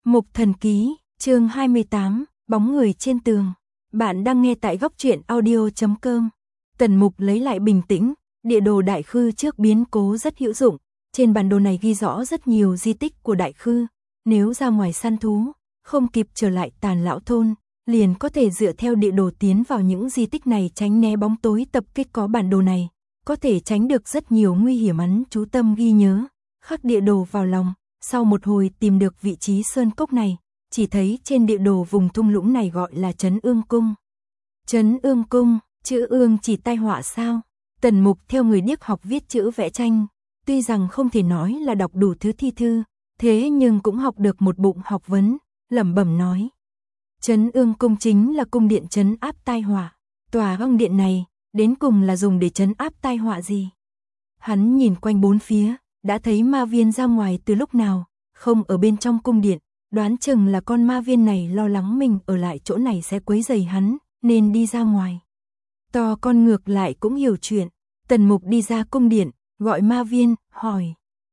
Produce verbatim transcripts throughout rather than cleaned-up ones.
Mục Thần Ký, chương hai mươi tám, bóng người trên tường. Bạn đang nghe tại góc truyện audio chấm com. Tần Mục lấy lại bình tĩnh, địa đồ Đại Khư trước biến cố rất hữu dụng. Trên bản đồ này ghi rõ rất nhiều di tích của Đại Khư. Nếu ra ngoài săn thú, không kịp trở lại Tàn Lão Thôn, liền có thể dựa theo địa đồ tiến vào những di tích này, tránh né bóng tối tập kích. Có bản đồ này, có thể tránh được rất nhiều nguy hiểm. Hắn chú tâm ghi nhớ, khắc địa đồ vào lòng. Sau một hồi tìm được vị trí sơn cốc này, chỉ thấy trên địa đồ vùng thung lũng này gọi là Trấn Ương Cung. Trấn Ương Cung, chữ ương chỉ tai họa sao? Tần Mục theo người điếc học viết chữ vẽ tranh, tuy rằng không thể nói là đọc đủ thứ thi thư, thế nhưng cũng học được một bụng học vấn, lẩm bẩm nói. Trấn Ương Cung chính là cung điện trấn áp tai họa. Tòa găng điện này, đến cùng là dùng để trấn áp tai họa gì? Hắn nhìn quanh bốn phía, đã thấy ma viên ra ngoài từ lúc nào, không ở bên trong cung điện, đoán chừng là con ma viên này lo lắng mình ở lại chỗ này sẽ quấy rầy hắn, nên đi ra ngoài. To con ngược lại cũng hiểu chuyện, Tần Mục đi ra cung điện, gọi ma viên, hỏi.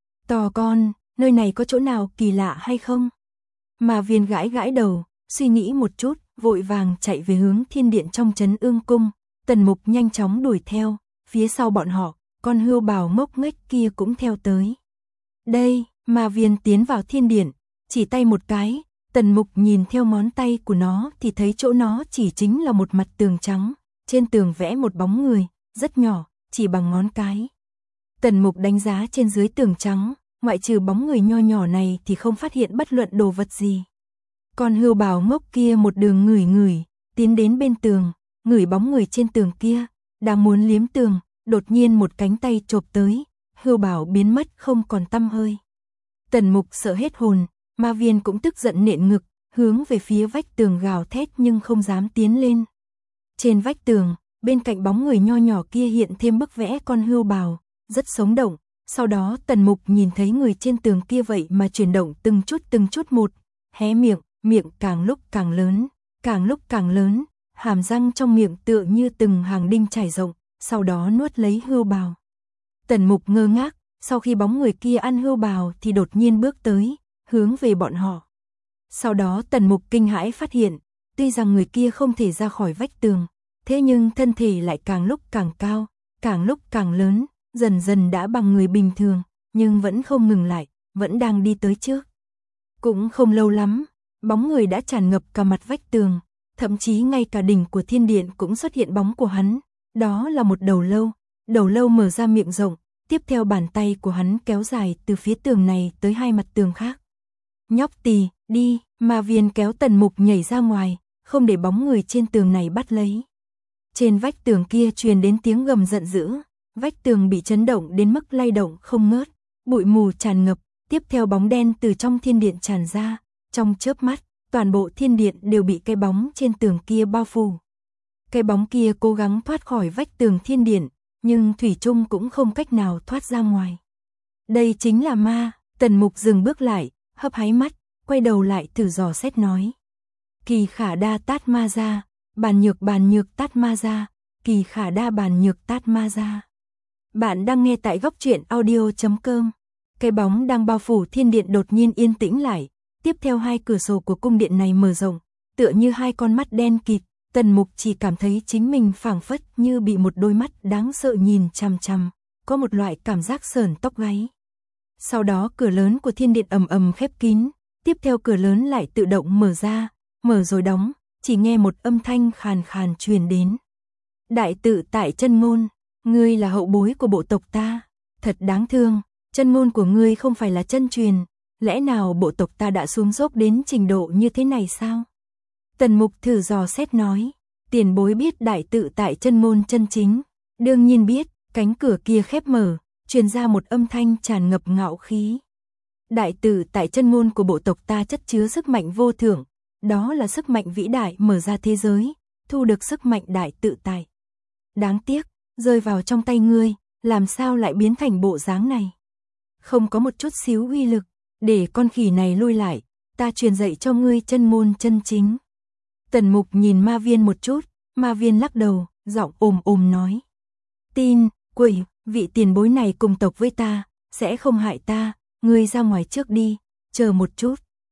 To con, nơi này có chỗ nào kỳ lạ hay không? Ma viên gãi gãi đầu, suy nghĩ một chút, vội vàng chạy về hướng thiên điện trong Trấn Ương Cung. Tần Mục nhanh chóng đuổi theo, phía sau bọn họ, con hươu bào ngốc nghếch kia cũng theo tới. Đây, ma viên tiến vào thiên điện, chỉ tay một cái, Tần Mục nhìn theo ngón tay của nó thì thấy chỗ nó chỉ chính là một mặt tường trắng, trên tường vẽ một bóng người, rất nhỏ, chỉ bằng ngón cái. Tần Mục đánh giá trên dưới tường trắng, ngoại trừ bóng người nho nhỏ này thì không phát hiện bất luận đồ vật gì. Con hươu bào ngốc kia một đường ngửi ngửi, tiến đến bên tường, ngửi bóng người trên tường kia, đang muốn liếm tường. Đột nhiên một cánh tay chộp tới, hươu bào biến mất không còn tăm hơi. Tần Mục sợ hết hồn, ma viên cũng tức giận nện ngực, hướng về phía vách tường gào thét nhưng không dám tiến lên. Trên vách tường, bên cạnh bóng người nho nhỏ kia hiện thêm bức vẽ con hươu bào, rất sống động. Sau đó Tần Mục nhìn thấy người trên tường kia vậy mà chuyển động từng chút từng chút một, hé miệng, miệng càng lúc càng lớn, càng lúc càng lớn, hàm răng trong miệng tựa như từng hàng đinh trải rộng. Sau đó nuốt lấy hươu bào. Tần Mục ngơ ngác, sau khi bóng người kia ăn hươu bào thì đột nhiên bước tới, hướng về bọn họ. Sau đó Tần Mục kinh hãi phát hiện, tuy rằng người kia không thể ra khỏi vách tường, thế nhưng thân thể lại càng lúc càng cao, càng lúc càng lớn, dần dần đã bằng người bình thường, nhưng vẫn không ngừng lại, vẫn đang đi tới trước. Cũng không lâu lắm, bóng người đã tràn ngập cả mặt vách tường, thậm chí ngay cả đỉnh của thiên điện cũng xuất hiện bóng của hắn. Đó là một đầu lâu, đầu lâu mở ra miệng rộng, tiếp theo bàn tay của hắn kéo dài từ phía tường này tới hai mặt tường khác. Nhóc tì, đi, ma viên kéo Tần Mục nhảy ra ngoài, không để bóng người trên tường này bắt lấy. Trên vách tường kia truyền đến tiếng gầm giận dữ, vách tường bị chấn động đến mức lay động không ngớt, bụi mù tràn ngập, tiếp theo bóng đen từ trong thiên điện tràn ra, trong chớp mắt, toàn bộ thiên điện đều bị cái bóng trên tường kia bao phủ. Cái bóng kia cố gắng thoát khỏi vách tường thiên điện, nhưng thủy chung cũng không cách nào thoát ra ngoài. Đây chính là ma. Tần Mục dừng bước lại, hấp háy mắt, quay đầu lại thử dò xét nói. Kỳ khả đa tát ma ra, bàn nhược bàn nhược tát ma ra, kỳ khả đa bàn nhược tát ma ra. Bạn đang nghe tại góc truyện audio chấm com. Cái bóng đang bao phủ thiên điện đột nhiên yên tĩnh lại, tiếp theo hai cửa sổ của cung điện này mở rộng, tựa như hai con mắt đen kịt. Tần Mục chỉ cảm thấy chính mình phảng phất như bị một đôi mắt đáng sợ nhìn chằm chằm, có một loại cảm giác sởn tóc gáy. Sau đó cửa lớn của thiên điện ầm ầm khép kín, tiếp theo cửa lớn lại tự động mở ra, mở rồi đóng, chỉ nghe một âm thanh khàn khàn truyền đến. Đại tự tại Chân Ngôn, ngươi là hậu bối của bộ tộc ta, thật đáng thương, chân ngôn của ngươi không phải là chân truyền, lẽ nào bộ tộc ta đã xuống dốc đến trình độ như thế này sao? Tần Mục thử dò xét nói, tiền bối biết đại tự tại chân ngôn chân chính, đương nhiên biết. Cánh cửa kia khép mở, truyền ra một âm thanh tràn ngập ngạo khí. Đại tự tại chân ngôn của bộ tộc ta chất chứa sức mạnh vô thượng, đó là sức mạnh vĩ đại mở ra thế giới, thu được sức mạnh đại tự tại. Đáng tiếc, rơi vào trong tay ngươi, làm sao lại biến thành bộ dáng này? Không có một chút xíu uy lực, để con khỉ này lui lại, ta truyền dạy cho ngươi chân ngôn chân chính. Tần Mục nhìn ma viên một chút, ma viên lắc đầu, giọng ồm ồm nói. Tin, quỷ, vị tiền bối này cùng tộc với ta, sẽ không hại ta, ngươi ra ngoài trước đi, chờ một chút.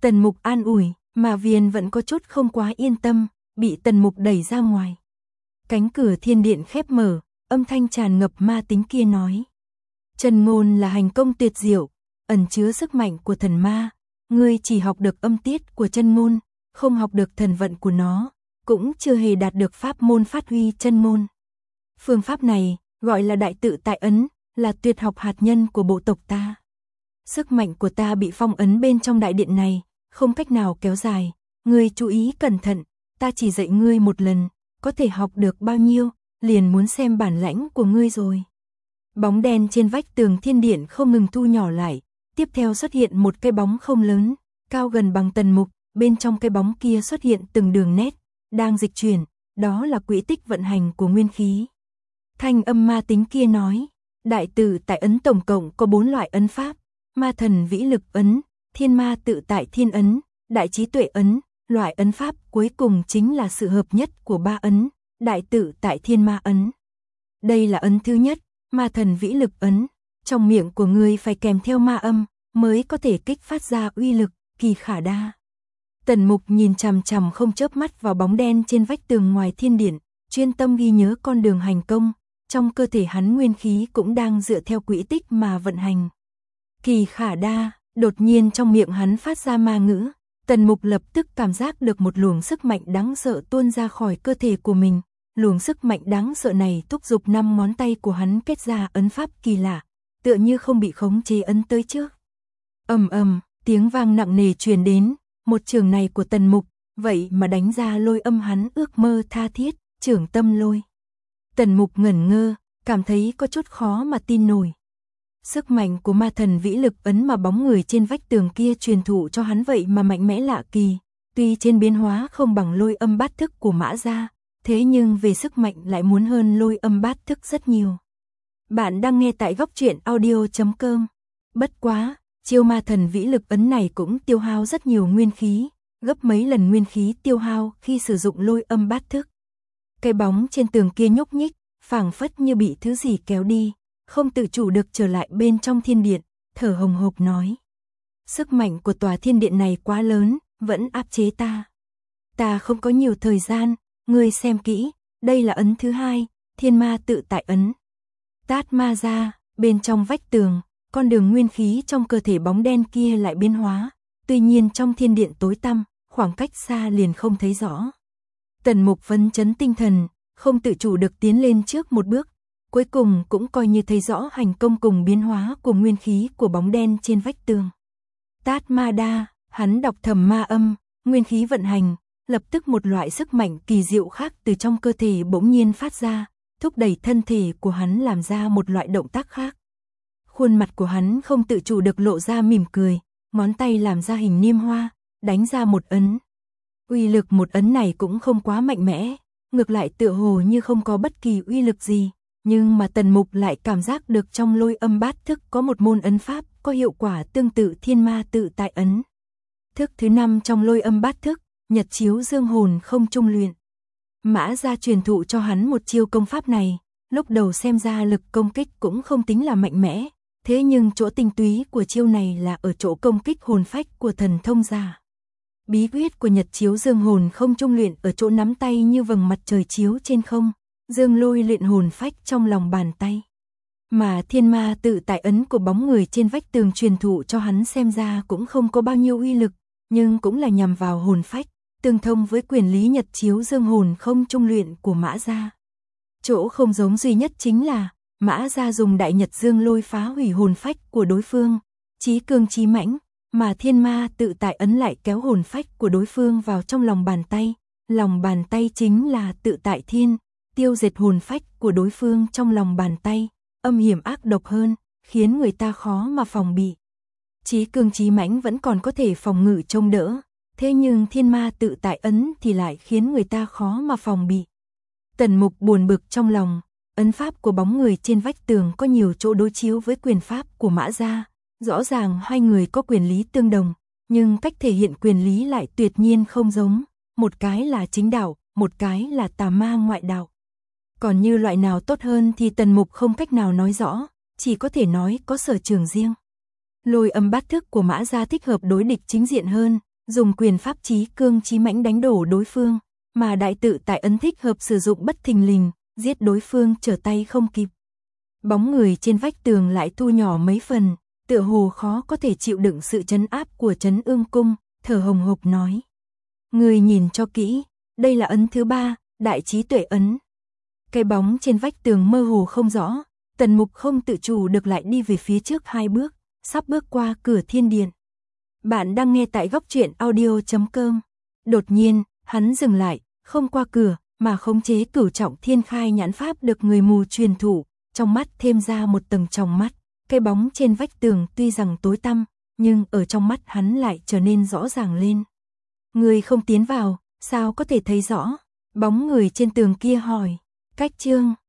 Tần Mục an ủi, mà Viền vẫn có chút không quá yên tâm, bị Tần Mục đẩy ra ngoài. Cánh cửa thiên điện khép mở, âm thanh tràn ngập ma tính kia nói. Chân ngôn là hành công tuyệt diệu, ẩn chứa sức mạnh của thần ma, ngươi chỉ học được âm tiết của chân ngôn, không học được thần vận của nó, cũng chưa hề đạt được pháp môn phát huy chân ngôn. Phương pháp này, gọi là đại tự tại ấn, là tuyệt học hạt nhân của bộ tộc ta. Sức mạnh của ta bị phong ấn bên trong đại điện này, không cách nào kéo dài, ngươi chú ý cẩn thận, ta chỉ dạy ngươi một lần, có thể học được bao nhiêu, liền muốn xem bản lãnh của ngươi rồi. Bóng đen trên vách tường thiên điện không ngừng thu nhỏ lại, tiếp theo xuất hiện một cái bóng không lớn, cao gần bằng Tần Mục, bên trong cái bóng kia xuất hiện từng đường nét, đang dịch chuyển, đó là quỹ tích vận hành của nguyên khí. Thanh âm ma tính kia nói, đại tự tại ấn tổng cộng có bốn loại ấn pháp, ma thần vĩ lực ấn, thiên ma tự tại thiên ấn, đại trí tuệ ấn, loại ấn pháp cuối cùng chính là sự hợp nhất của ba ấn, đại tự tại thiên ma ấn. Đây là ấn thứ nhất, ma thần vĩ lực ấn, trong miệng của ngươi phải kèm theo ma âm, mới có thể kích phát ra uy lực, kỳ khả đa. Tần Mục nhìn chằm chằm không chớp mắt vào bóng đen trên vách tường ngoài thiên điện, chuyên tâm ghi nhớ con đường hành công, trong cơ thể hắn nguyên khí cũng đang dựa theo quỹ tích mà vận hành. Kỳ khả đa, đột nhiên trong miệng hắn phát ra ma ngữ, Tần Mục lập tức cảm giác được một luồng sức mạnh đáng sợ tuôn ra khỏi cơ thể của mình, luồng sức mạnh đáng sợ này thúc giục năm ngón tay của hắn kết ra ấn pháp kỳ lạ, tựa như không bị khống chế ấn tới trước. Ầm ầm, tiếng vang nặng nề truyền đến, một trường này của Tần Mục, vậy mà đánh ra lôi âm hắn ước mơ tha thiết, trưởng tâm lôi. Tần Mục ngẩn ngơ, cảm thấy có chút khó mà tin nổi. Sức mạnh của ma thần vĩ lực ấn mà bóng người trên vách tường kia truyền thụ cho hắn vậy mà mạnh mẽ lạ kỳ, tuy trên biến hóa không bằng lôi âm bát thức của Mã Gia, thế nhưng về sức mạnh lại muốn hơn lôi âm bát thức rất nhiều. Bạn đang nghe tại góc truyện audio chấm com. Bất quá, chiêu ma thần vĩ lực ấn này cũng tiêu hao rất nhiều nguyên khí, gấp mấy lần nguyên khí tiêu hao khi sử dụng lôi âm bát thức. Cái bóng trên tường kia nhúc nhích, phảng phất như bị thứ gì kéo đi, không tự chủ được trở lại bên trong thiên điện, thở hồng hộc nói. Sức mạnh của tòa thiên điện này quá lớn, vẫn áp chế ta. Ta không có nhiều thời gian, ngươi xem kỹ, đây là ấn thứ hai, thiên ma tự tại ấn. Tát ma ra, bên trong vách tường, con đường nguyên khí trong cơ thể bóng đen kia lại biến hóa, tuy nhiên trong thiên điện tối tăm, khoảng cách xa liền không thấy rõ. Tần Mục phấn chấn tinh thần, không tự chủ được tiến lên trước một bước, cuối cùng cũng coi như thấy rõ hành công cùng biến hóa của nguyên khí của bóng đen trên vách tường. Tát ma đa, hắn đọc thầm ma âm, nguyên khí vận hành, lập tức một loại sức mạnh kỳ diệu khác từ trong cơ thể bỗng nhiên phát ra, thúc đẩy thân thể của hắn làm ra một loại động tác khác. Khuôn mặt của hắn không tự chủ được lộ ra mỉm cười, ngón tay làm ra hình niêm hoa, đánh ra một ấn. Uy lực một ấn này cũng không quá mạnh mẽ, ngược lại tựa hồ như không có bất kỳ uy lực gì, nhưng mà Tần Mục lại cảm giác được trong lôi âm bát thức có một môn ấn pháp có hiệu quả tương tự thiên ma tự tại ấn. Thức thứ năm trong lôi âm bát thức, nhật chiếu dương hồn không trung luyện. Mã Gia truyền thụ cho hắn một chiêu công pháp này, lúc đầu xem ra lực công kích cũng không tính là mạnh mẽ, thế nhưng chỗ tinh túy của chiêu này là ở chỗ công kích hồn phách của thần thông giả. Bí quyết của nhật chiếu dương hồn không trung luyện ở chỗ nắm tay như vầng mặt trời chiếu trên không, dương lôi luyện hồn phách trong lòng bàn tay. Mà thiên ma tự tại ấn của bóng người trên vách tường truyền thụ cho hắn xem ra cũng không có bao nhiêu uy lực, nhưng cũng là nhằm vào hồn phách, tương thông với quyền lý nhật chiếu dương hồn không trung luyện của Mã Gia. Chỗ không giống duy nhất chính là, Mã Gia dùng đại nhật dương lôi phá hủy hồn phách của đối phương, chí cương chí mãnh, mà thiên ma tự tại ấn lại kéo hồn phách của đối phương vào trong lòng bàn tay, lòng bàn tay chính là tự tại thiên, tiêu diệt hồn phách của đối phương trong lòng bàn tay, âm hiểm ác độc hơn, khiến người ta khó mà phòng bị. Chí cương chí mãnh vẫn còn có thể phòng ngự trông đỡ, thế nhưng thiên ma tự tại ấn thì lại khiến người ta khó mà phòng bị. Tần Mục buồn bực trong lòng, ấn pháp của bóng người trên vách tường có nhiều chỗ đối chiếu với quyền pháp của Mã Gia, rõ ràng hai người có quyền lý tương đồng, nhưng cách thể hiện quyền lý lại tuyệt nhiên không giống, một cái là chính đạo, một cái là tà ma ngoại đạo. Còn như loại nào tốt hơn thì Tần Mục không cách nào nói rõ, chỉ có thể nói có sở trường riêng. Lôi âm bát thức của Mã Gia thích hợp đối địch chính diện hơn, dùng quyền pháp chí cương chí mãnh đánh đổ đối phương, mà đại tự tại ấn thích hợp sử dụng bất thình lình, giết đối phương trở tay không kịp. Bóng người trên vách tường lại thu nhỏ mấy phần, tựa hồ khó có thể chịu đựng sự trấn áp của Trấn Ương Cung, thở hồng hộc nói. Người nhìn cho kỹ, đây là ấn thứ ba, đại trí tuệ ấn. Cái bóng trên vách tường mơ hồ không rõ, Tần Mục không tự chủ được lại đi về phía trước hai bước, sắp bước qua cửa thiên điện. Bạn đang nghe tại góc truyện audio chấm com. Đột nhiên, hắn dừng lại, không qua cửa, mà khống chế cửu trọng thiên khai nhãn pháp được người mù truyền thụ, trong mắt thêm ra một tầng trong mắt. Cái bóng trên vách tường tuy rằng tối tăm, nhưng ở trong mắt hắn lại trở nên rõ ràng lên. Người không tiến vào, sao có thể thấy rõ? Bóng người trên tường kia hỏi. Cách chương